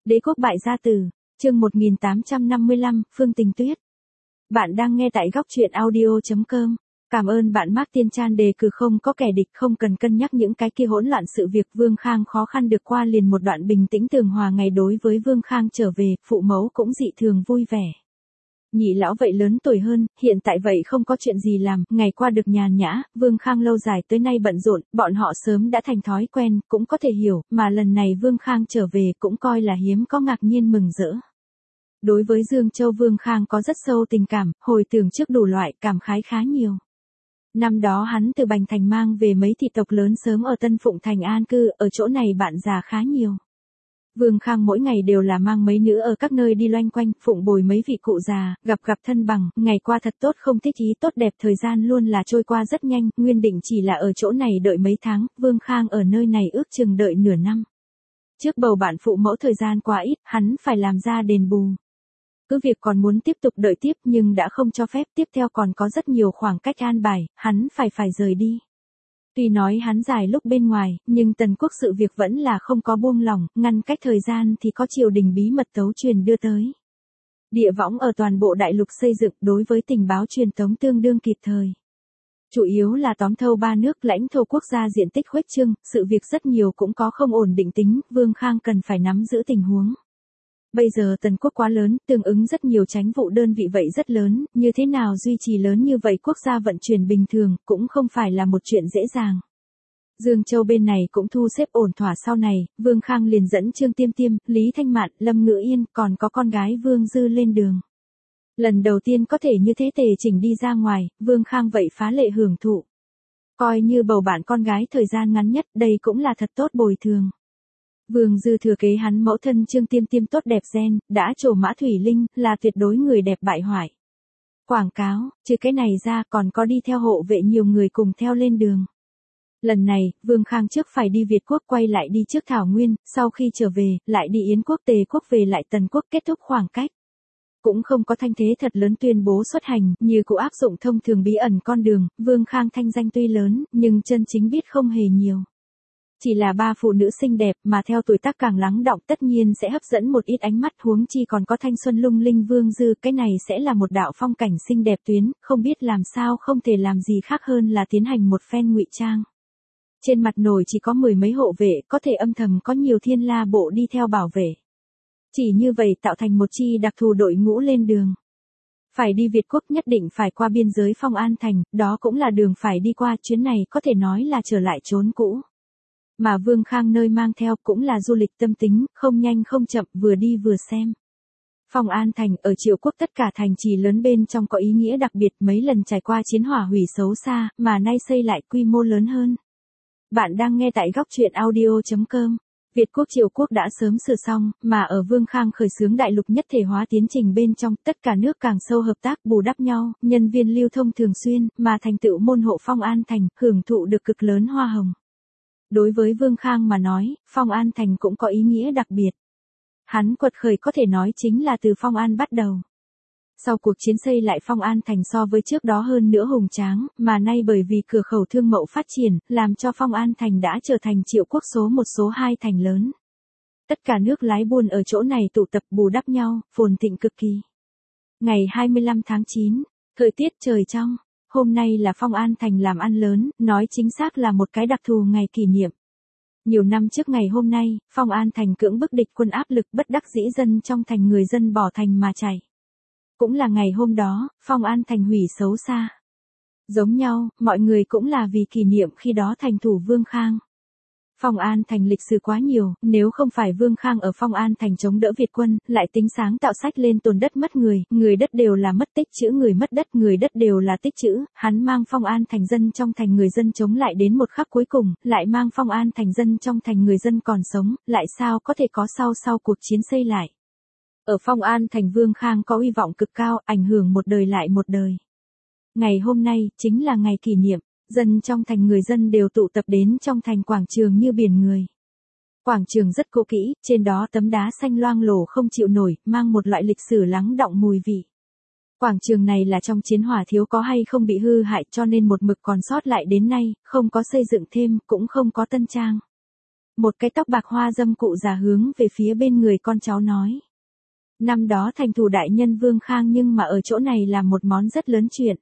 Đế quốc bại gia tử, chương 1855, Phương Tình Tuyết. Bạn đang nghe tại góc truyện audio.com. Cảm ơn bạn Martin Chan đề cử không có kẻ địch, không cần cân nhắc những cái kia hỗn loạn sự việc. Vương Khang khó khăn được qua liền một đoạn bình tĩnh tường hòa ngày. Đối với Vương Khang trở về, phụ mẫu cũng dị thường vui vẻ. Nhị lão vậy lớn tuổi hơn, hiện tại vậy không có chuyện gì làm, ngày qua được nhàn nhã. Vương Khang lâu dài tới nay bận rộn, bọn họ sớm đã thành thói quen, cũng có thể hiểu, mà lần này Vương Khang trở về cũng coi là hiếm có, ngạc nhiên mừng rỡ. Đối với Dương Châu, Vương Khang có rất sâu tình cảm, hồi tưởng trước đủ loại, cảm khái khá nhiều. Năm đó hắn từ Bành Thành mang về mấy thị tộc lớn sớm ở Tân Phụng Thành an cư, ở chỗ này bạn già khá nhiều. Vương Khang mỗi ngày đều là mang mấy nữ ở các nơi đi loanh quanh, phụng bồi mấy vị cụ già, gặp thân bằng, ngày qua thật tốt, không thích ý tốt đẹp. Thời gian luôn là trôi qua rất nhanh, nguyên định chỉ là ở chỗ này đợi mấy tháng, Vương Khang ở nơi này ước chừng đợi nửa năm. Trước bầu bạn phụ mẫu thời gian quá ít, hắn phải làm ra đền bù. Cứ việc còn muốn tiếp tục đợi tiếp nhưng đã không cho phép, tiếp theo còn có rất nhiều khoảng cách an bài, hắn phải rời đi. Tuy nói hắn dài lúc bên ngoài, nhưng Tần Quốc sự việc vẫn là không có buông lỏng, ngăn cách thời gian thì có triều đình bí mật tấu truyền đưa tới. Địa võng ở toàn bộ đại lục xây dựng đối với tình báo truyền tống tương đương kịp thời. Chủ yếu là tóm thâu ba nước lãnh thổ quốc gia diện tích khuếch trương, sự việc rất nhiều cũng có không ổn định tính, Vương Khang cần phải nắm giữ tình huống. Bây giờ Tần Quốc quá lớn, tương ứng rất nhiều chánh vụ đơn vị vậy rất lớn, như thế nào duy trì lớn như vậy quốc gia vận chuyển bình thường, cũng không phải là một chuyện dễ dàng. Dương Châu bên này cũng thu xếp ổn thỏa, sau này, Vương Khang liền dẫn Trương Tiêm Tiêm, Lý Thanh Mạn, Lâm Ngữ Yên, còn có con gái Vương Dư lên đường. Lần đầu tiên có thể như thế tề chỉnh đi ra ngoài, Vương Khang vậy phá lệ hưởng thụ. Coi như bầu bạn con gái thời gian ngắn nhất, đây cũng là thật tốt bồi thường. Vương Dư thừa kế hắn mẫu thân Trương Tiêm Tiêm tốt đẹp gen, đã trổ mã thủy linh, là tuyệt đối người đẹp bại hoại. Quảng cáo, trừ cái này ra còn có đi theo hộ vệ nhiều người cùng theo lên đường. Lần này, Vương Khang trước phải đi Việt Quốc, quay lại đi trước Thảo Nguyên, sau khi trở về, lại đi Yến Quốc, Tề Quốc, về lại Tần Quốc, kết thúc khoảng cách. Cũng không có thanh thế thật lớn tuyên bố xuất hành, như cụ áp dụng thông thường bí ẩn con đường. Vương Khang thanh danh tuy lớn, nhưng chân chính biết không hề nhiều. Chỉ là ba phụ nữ xinh đẹp mà theo tuổi tác càng lắng đọng tất nhiên sẽ hấp dẫn một ít ánh mắt, huống chi còn có thanh xuân lung linh Vương Dư, cái này sẽ là một đạo phong cảnh xinh đẹp tuyến, không biết làm sao không thể làm gì khác hơn là tiến hành một phen ngụy trang. Trên mặt nổi chỉ có mười mấy hộ vệ, có thể âm thầm có nhiều thiên la bộ đi theo bảo vệ. Chỉ như vậy tạo thành một chi đặc thù đội ngũ lên đường. Phải đi Việt Quốc nhất định phải qua biên giới Phong An Thành, đó cũng là đường phải đi qua, chuyến này có thể nói là trở lại chốn cũ. Mà Vương Khang nơi mang theo cũng là du lịch tâm tính, không nhanh không chậm, vừa đi vừa xem. Phong An Thành ở Triệu Quốc tất cả thành trì lớn bên trong có ý nghĩa đặc biệt, mấy lần trải qua chiến hỏa hủy xấu xa, mà nay xây lại quy mô lớn hơn. Bạn đang nghe tại góc truyện audio.com. Việt Quốc Triệu Quốc đã sớm sửa xong, mà ở Vương Khang khởi xướng đại lục nhất thể hóa tiến trình bên trong, tất cả nước càng sâu hợp tác bù đắp nhau, nhân viên lưu thông thường xuyên, mà thành tựu môn hộ Phong An Thành, hưởng thụ được cực lớn hoa hồng. Đối với Vương Khang mà nói, Phong An Thành cũng có ý nghĩa đặc biệt. Hắn quật khởi có thể nói chính là từ Phong An bắt đầu. Sau cuộc chiến xây lại Phong An Thành so với trước đó hơn nữa hùng tráng, mà nay bởi vì cửa khẩu thương mậu phát triển, làm cho Phong An Thành đã trở thành Triệu Quốc số 1 số 2 thành lớn. Tất cả nước lái buôn ở chỗ này tụ tập bù đắp nhau, phồn thịnh cực kỳ. Ngày 25 tháng 9, thời tiết trời trong. Hôm nay là Phong An Thành làm ăn lớn, nói chính xác là một cái đặc thù ngày kỷ niệm. Nhiều năm trước ngày hôm nay, Phong An Thành cưỡng bức địch quân, áp lực bất đắc dĩ dân trong thành, người dân bỏ thành mà chạy. Cũng là ngày hôm đó, Phong An Thành hủy xấu xa. Giống nhau, mọi người cũng là vì kỷ niệm khi đó thành thủ Vương Khang. Phong An Thành lịch sử quá nhiều, nếu không phải Vương Khang ở Phong An Thành chống đỡ Việt quân, lại tính sáng tạo sách lên tồn đất mất người, người đất đều là mất tích chữ, người mất đất, người đất đều là tích chữ, hắn mang Phong An Thành dân trong thành người dân chống lại đến một khắc cuối cùng, lại mang Phong An Thành dân trong thành người dân còn sống, lại sao có thể có sau cuộc chiến xây lại. Ở Phong An Thành Vương Khang có uy vọng cực cao, ảnh hưởng một đời lại một đời. Ngày hôm nay, chính là ngày kỷ niệm. Dân trong thành người dân đều tụ tập đến trong thành quảng trường như biển người. Quảng trường rất cũ kỹ, trên đó tấm đá xanh loang lổ không chịu nổi, mang một loại lịch sử lắng đọng mùi vị. Quảng trường này là trong chiến hỏa thiếu có hay không bị hư hại, cho nên một mực còn sót lại đến nay, không có xây dựng thêm, cũng không có tân trang. Một cái tóc bạc hoa dâm cụ già hướng về phía bên người con cháu nói. Năm đó thành thủ đại nhân Vương Khang nhưng mà ở chỗ này là một món rất lớn chuyện.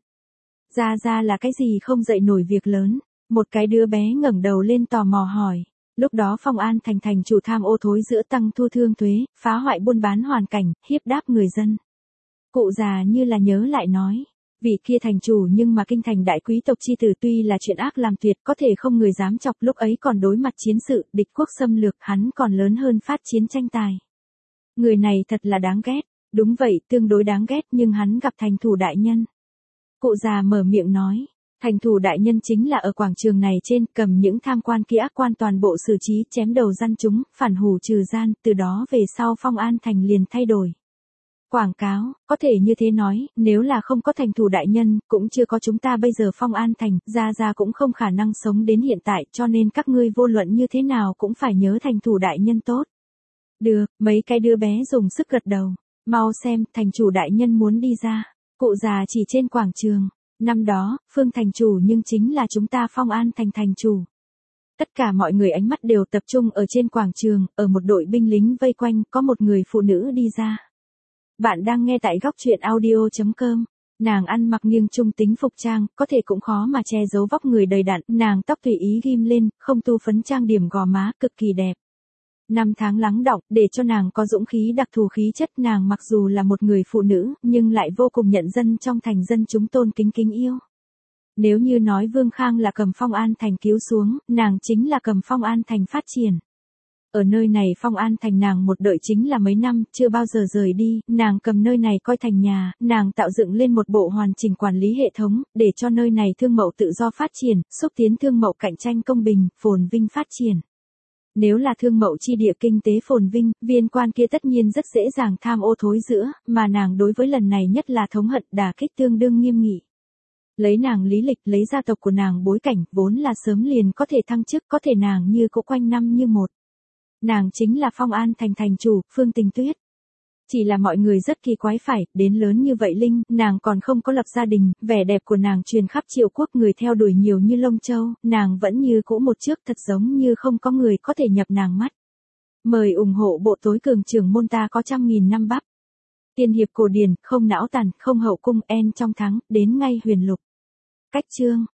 Ra là cái gì không dậy nổi việc lớn. Một cái đứa bé ngẩng đầu lên tò mò hỏi. Lúc đó Phong An thành thành chủ tham ô thối giữa tăng thu thương thuế, phá hoại buôn bán hoàn cảnh, hiếp đáp người dân. Cụ già như là nhớ lại nói. Vị kia thành chủ nhưng mà kinh thành đại quý tộc chi tử tuy là chuyện ác làm tuyệt có thể không người dám chọc, lúc ấy còn đối mặt chiến sự, địch quốc xâm lược, hắn còn lớn hơn phát chiến tranh tài. Người này thật là đáng ghét. Đúng vậy, tương đối đáng ghét, nhưng hắn gặp thành thủ đại nhân. Cụ già mở miệng nói. Thành thủ đại nhân chính là ở quảng trường này trên, cầm những tham quan kia ác quan toàn bộ xử trí, chém đầu gian chúng, phản hủ trừ gian, từ đó về sau Phong An thành liền thay đổi. Quảng cáo, có thể như thế nói, nếu là không có thành thủ đại nhân, cũng chưa có chúng ta bây giờ Phong An thành, ra cũng không khả năng sống đến hiện tại, cho nên các ngươi vô luận như thế nào cũng phải nhớ thành thủ đại nhân tốt. Được, mấy cái đứa bé dùng sức gật đầu. Mau xem, thành chủ đại nhân muốn đi ra. Cụ già chỉ trên quảng trường. Năm đó, Phương thành chủ nhưng chính là chúng ta Phong An thành thành chủ. Tất cả mọi người ánh mắt đều tập trung ở trên quảng trường, ở một đội binh lính vây quanh, có một người phụ nữ đi ra. Bạn đang nghe tại góc truyện audio.com. Nàng ăn mặc nghiêng trung tính phục trang, có thể cũng khó mà che giấu vóc người đầy đặn, nàng tóc tùy ý ghim lên, không tu phấn trang điểm gò má, cực kỳ đẹp. Năm tháng lắng đọng, để cho nàng có dũng khí đặc thù khí chất, nàng mặc dù là một người phụ nữ, nhưng lại vô cùng nhận dân trong thành dân chúng tôn kính kính yêu. Nếu như nói Vương Khang là cầm Phong An thành cứu xuống, nàng chính là cầm Phong An thành phát triển. Ở nơi này Phong An thành nàng một đợi chính là mấy năm, chưa bao giờ rời đi, nàng cầm nơi này coi thành nhà, nàng tạo dựng lên một bộ hoàn chỉnh quản lý hệ thống, để cho nơi này thương mậu tự do phát triển, xúc tiến thương mậu cạnh tranh công bình, phồn vinh phát triển. Nếu là thương mậu chi địa kinh tế phồn vinh, viên quan kia tất nhiên rất dễ dàng tham ô thối giữa, mà nàng đối với lần này nhất là thống hận, đả kích tương đương nghiêm nghị. Lấy nàng lý lịch, lấy gia tộc của nàng bối cảnh, vốn là sớm liền có thể thăng chức, có thể nàng như cỗ quanh năm như một. Nàng chính là Phong An thành thành chủ, Phương Tình Tuyết. Chỉ là mọi người rất kỳ quái phải, đến lớn như vậy Linh, nàng còn không có lập gia đình, vẻ đẹp của nàng truyền khắp triệu quốc, người theo đuổi nhiều như lông châu, nàng vẫn như cũ một trước, thật giống như không có người có thể nhập nàng mắt. Mời ủng hộ bộ tối cường trưởng môn ta có 100.000 năm bắp. Tiên hiệp cổ điển, không não tàn, không hậu cung, en trong thắng, đến ngay huyền lục. Cách chương.